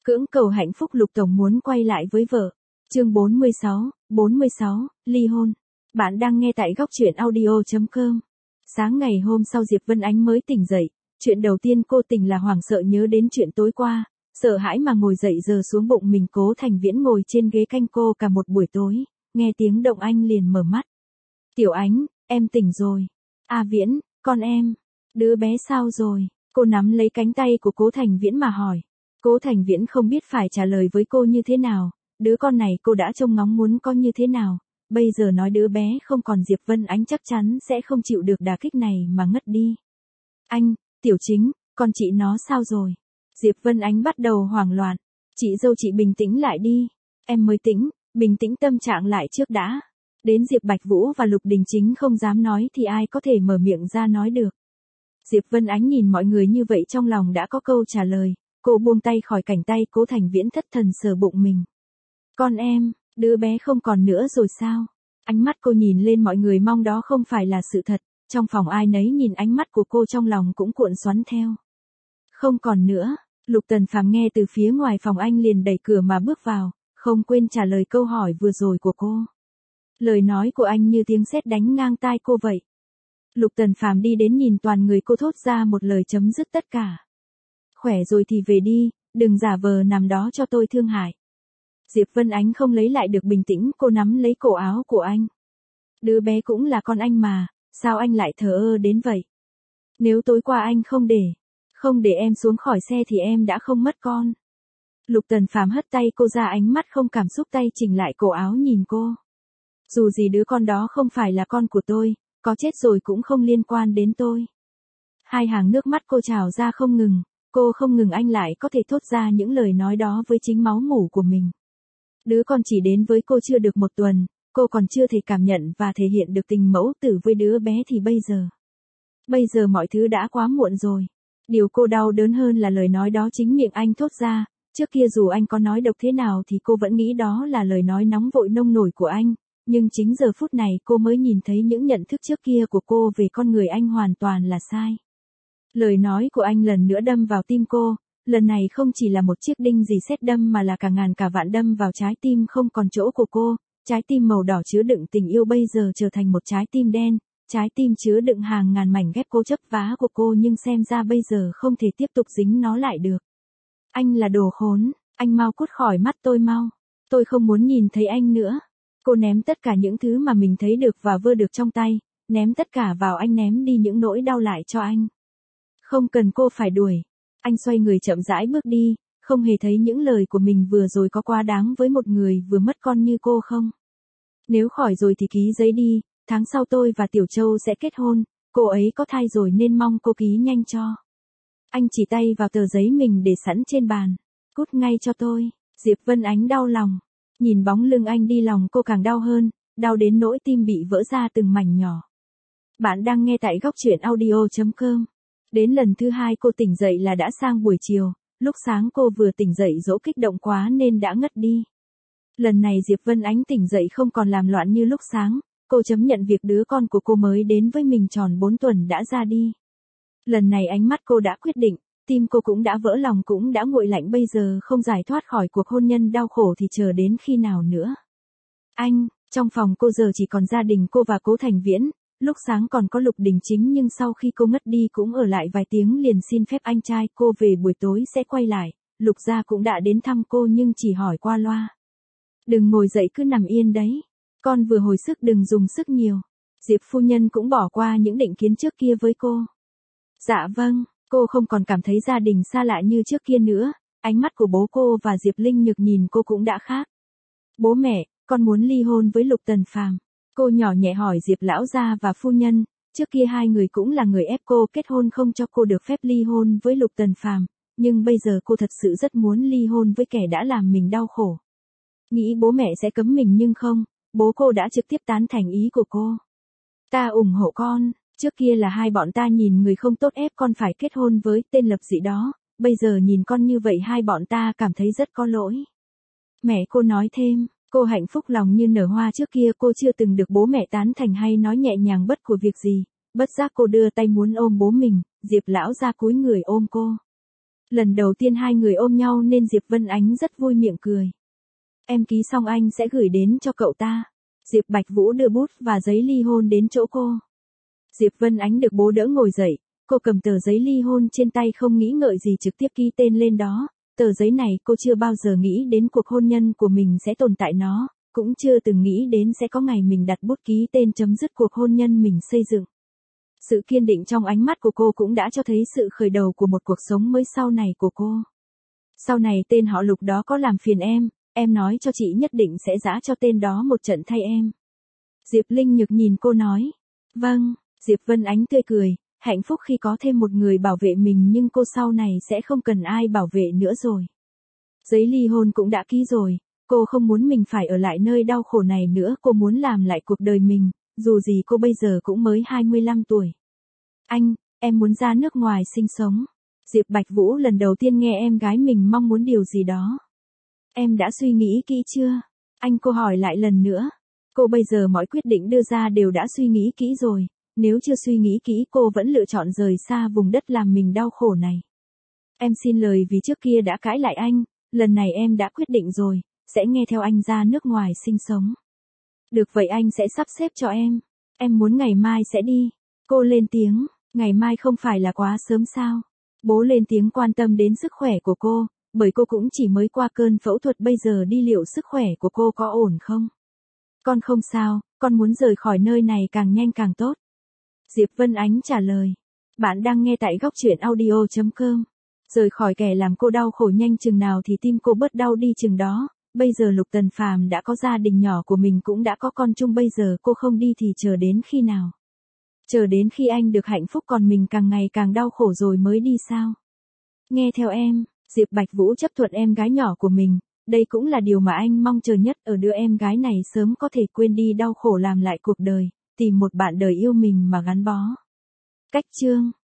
Cưỡng cầu hạnh phúc Lục Tổng muốn quay lại với vợ. Chương 46, ly hôn. Bạn đang nghe tại góc truyện audio.com. Sáng ngày hôm sau Diệp Vân Ánh mới tỉnh dậy, chuyện đầu tiên cô tỉnh là hoảng sợ nhớ đến chuyện tối qua, sợ hãi mà ngồi dậy giờ xuống bụng mình. Cố Thành Viễn ngồi trên ghế canh cô cả một buổi tối, nghe tiếng động anh liền mở mắt. Tiểu Ánh, em tỉnh rồi. À Viễn, con em, đứa bé sao rồi? Cô nắm lấy cánh tay của Cố Thành Viễn mà hỏi. Cố Thành Viễn không biết phải trả lời với cô như thế nào, đứa con này cô đã trông ngóng muốn có như thế nào, bây giờ nói đứa bé không còn Diệp Vân Ánh chắc chắn sẽ không chịu được đả kích này mà ngất đi. Anh, Tiểu Chính, con chị nó sao rồi? Diệp Vân Ánh bắt đầu hoảng loạn. Chị dâu chị bình tĩnh lại đi. Em mới tĩnh, bình tĩnh tâm trạng lại trước đã. Đến Diệp Bạch Vũ và Lục Đình Chính không dám nói thì ai có thể mở miệng ra nói được. Diệp Vân Ánh nhìn mọi người như vậy trong lòng đã có câu trả lời. Cô buông tay khỏi cảnh tay Cố Thành Viễn thất thần sờ bụng mình. Con em, đứa bé không còn nữa rồi sao? Ánh mắt cô nhìn lên mọi người mong đó không phải là sự thật. Trong phòng ai nấy nhìn ánh mắt của cô trong lòng cũng cuộn xoắn theo. Không còn nữa. Lục Tần Phàm nghe từ phía ngoài phòng anh liền đẩy cửa mà bước vào, không quên trả lời câu hỏi vừa rồi của cô. Lời nói của anh như tiếng sét đánh ngang tai cô vậy. Lục Tần Phàm đi đến nhìn toàn người cô thốt ra một lời chấm dứt tất cả. Khỏe rồi thì về đi, đừng giả vờ nằm đó cho tôi thương hại. Diệp Vân Ánh không lấy lại được bình tĩnh, cô nắm lấy cổ áo của anh. Đứa bé cũng là con anh mà, sao anh lại thờ ơ đến vậy? Nếu tối qua anh không để em xuống khỏi xe thì em đã không mất con. Lục Tần Phàm hất tay cô ra, ánh mắt không cảm xúc tay chỉnh lại cổ áo nhìn cô. Dù gì đứa con đó không phải là con của tôi, có chết rồi cũng không liên quan đến tôi. Hai hàng nước mắt cô trào ra không ngừng, cô không ngừng anh lại có thể thốt ra những lời nói đó với chính máu mủ của mình. Đứa con chỉ đến với cô chưa được một tuần, cô còn chưa thể cảm nhận và thể hiện được tình mẫu tử với đứa bé thì bây giờ mọi thứ đã quá muộn rồi. Điều cô đau đớn hơn là lời nói đó chính miệng anh thốt ra, trước kia dù anh có nói độc thế nào thì cô vẫn nghĩ đó là lời nói nóng vội nông nổi của anh, nhưng chính giờ phút này cô mới nhìn thấy những nhận thức trước kia của cô về con người anh hoàn toàn là sai. Lời nói của anh lần nữa đâm vào tim cô, lần này không chỉ là một chiếc đinh gì sét đâm mà là cả ngàn cả vạn đâm vào trái tim không còn chỗ của cô, trái tim màu đỏ chứa đựng tình yêu bây giờ trở thành một trái tim đen. Trái tim chứa đựng hàng ngàn mảnh ghép cố chấp vá của cô nhưng xem ra bây giờ không thể tiếp tục dính nó lại được. Anh là đồ khốn, anh mau cút khỏi mắt tôi mau. Tôi không muốn nhìn thấy anh nữa. Cô ném tất cả những thứ mà mình thấy được và vơ được trong tay, ném tất cả vào anh, ném đi những nỗi đau lại cho anh. Không cần cô phải đuổi. Anh xoay người chậm rãi bước đi, không hề thấy những lời của mình vừa rồi có quá đáng với một người vừa mất con như cô không. Nếu khỏi rồi thì ký giấy đi. Tháng sau tôi và Tiểu Châu sẽ kết hôn, cô ấy có thai rồi nên mong cô ký nhanh cho. Anh chỉ tay vào tờ giấy mình để sẵn trên bàn. Cút ngay cho tôi. Diệp Vân Ánh đau lòng. Nhìn bóng lưng anh đi lòng cô càng đau hơn, đau đến nỗi tim bị vỡ ra từng mảnh nhỏ. Bạn đang nghe tại góc truyện audio.com. Đến lần thứ hai cô tỉnh dậy là đã sang buổi chiều, lúc sáng cô vừa tỉnh dậy dỗ kích động quá nên đã ngất đi. Lần này Diệp Vân Ánh tỉnh dậy không còn làm loạn như lúc sáng. Cô chấp nhận việc đứa con của cô mới đến với mình tròn 4 tuần đã ra đi. Lần này ánh mắt cô đã quyết định, tim cô cũng đã vỡ, lòng cũng đã nguội lạnh, bây giờ không giải thoát khỏi cuộc hôn nhân đau khổ thì chờ đến khi nào nữa. Trong phòng cô giờ chỉ còn gia đình cô và Cố Thành Viễn, lúc sáng còn có Lục Đình Chính nhưng sau khi cô ngất đi cũng ở lại vài tiếng liền xin phép anh trai cô về buổi tối sẽ quay lại. Lục gia cũng đã đến thăm cô nhưng chỉ hỏi qua loa. Đừng ngồi dậy cứ nằm yên đấy. Con vừa hồi sức đừng dùng sức nhiều. Diệp phu nhân cũng bỏ qua những định kiến trước kia với cô. Dạ vâng, cô không còn cảm thấy gia đình xa lạ như trước kia nữa, ánh mắt của bố cô và Diệp Linh Nhược nhìn cô cũng đã khác. Bố mẹ, con muốn ly hôn với Lục Tần Phàm. Cô nhỏ nhẹ hỏi Diệp lão gia và phu nhân, trước kia hai người cũng là người ép cô kết hôn không cho cô được phép ly hôn với Lục Tần Phàm, nhưng bây giờ cô thật sự rất muốn ly hôn với kẻ đã làm mình đau khổ. Nghĩ bố mẹ sẽ cấm mình nhưng không. Bố cô đã trực tiếp tán thành ý của cô. Ta ủng hộ con, trước kia là hai bọn ta nhìn người không tốt ép con phải kết hôn với tên lập dị đó, bây giờ nhìn con như vậy hai bọn ta cảm thấy rất có lỗi. Mẹ cô nói thêm, cô hạnh phúc lòng như nở hoa, trước kia cô chưa từng được bố mẹ tán thành hay nói nhẹ nhàng bất của việc gì, bất giác cô đưa tay muốn ôm bố mình, Diệp lão ra cúi người ôm cô. Lần đầu tiên hai người ôm nhau nên Diệp Vân Ánh rất vui miệng cười. Em ký xong anh sẽ gửi đến cho cậu ta. Diệp Bạch Vũ đưa bút và giấy ly hôn đến chỗ cô. Diệp Vân Ánh được bố đỡ ngồi dậy, cô cầm tờ giấy ly hôn trên tay không nghĩ ngợi gì trực tiếp ký tên lên đó. Tờ giấy này cô chưa bao giờ nghĩ đến cuộc hôn nhân của mình sẽ tồn tại nó, cũng chưa từng nghĩ đến sẽ có ngày mình đặt bút ký tên chấm dứt cuộc hôn nhân mình xây dựng. Sự kiên định trong ánh mắt của cô cũng đã cho thấy sự khởi đầu của một cuộc sống mới sau này của cô. Sau này tên họ Lục đó có làm phiền em nói cho chị nhất định sẽ giã cho tên đó một trận thay em. Diệp Linh Nhược nhìn cô nói. Vâng, Diệp Vân Ánh tươi cười, hạnh phúc khi có thêm một người bảo vệ mình nhưng cô sau này sẽ không cần ai bảo vệ nữa rồi. Giấy ly hôn cũng đã ký rồi, cô không muốn mình phải ở lại nơi đau khổ này nữa, cô muốn làm lại cuộc đời mình, dù gì cô bây giờ cũng mới 25 tuổi. Anh, em muốn ra nước ngoài sinh sống. Diệp Bạch Vũ lần đầu tiên nghe em gái mình mong muốn điều gì đó. Em đã suy nghĩ kỹ chưa? Anh cô hỏi lại lần nữa. Cô bây giờ mọi quyết định đưa ra đều đã suy nghĩ kỹ rồi, nếu chưa suy nghĩ kỹ cô vẫn lựa chọn rời xa vùng đất làm mình đau khổ này. Em xin lời vì trước kia đã cãi lại anh, lần này em đã quyết định rồi, sẽ nghe theo anh ra nước ngoài sinh sống. Được vậy anh sẽ sắp xếp cho em muốn ngày mai sẽ đi. Cô lên tiếng, ngày mai không phải là quá sớm sao? Bố lên tiếng quan tâm đến sức khỏe của cô, bởi cô cũng chỉ mới qua cơn phẫu thuật bây giờ đi liệu sức khỏe của cô có ổn không? Con không sao, con muốn rời khỏi nơi này càng nhanh càng tốt. Diệp Vân Ánh trả lời. Bạn đang nghe tại góc truyện audio.com. Rời khỏi kẻ làm cô đau khổ nhanh chừng nào thì tim cô bớt đau đi chừng đó. Bây giờ Lục Tần Phàm đã có gia đình nhỏ của mình cũng đã có con chung, bây giờ cô không đi thì chờ đến khi nào? Chờ đến khi anh được hạnh phúc còn mình càng ngày càng đau khổ rồi mới đi sao? Nghe theo em, Diệp Bạch Vũ chấp thuận em gái nhỏ của mình, đây cũng là điều mà anh mong chờ nhất ở đứa em gái này sớm có thể quên đi đau khổ làm lại cuộc đời, tìm một bạn đời yêu mình mà gắn bó. Cách chương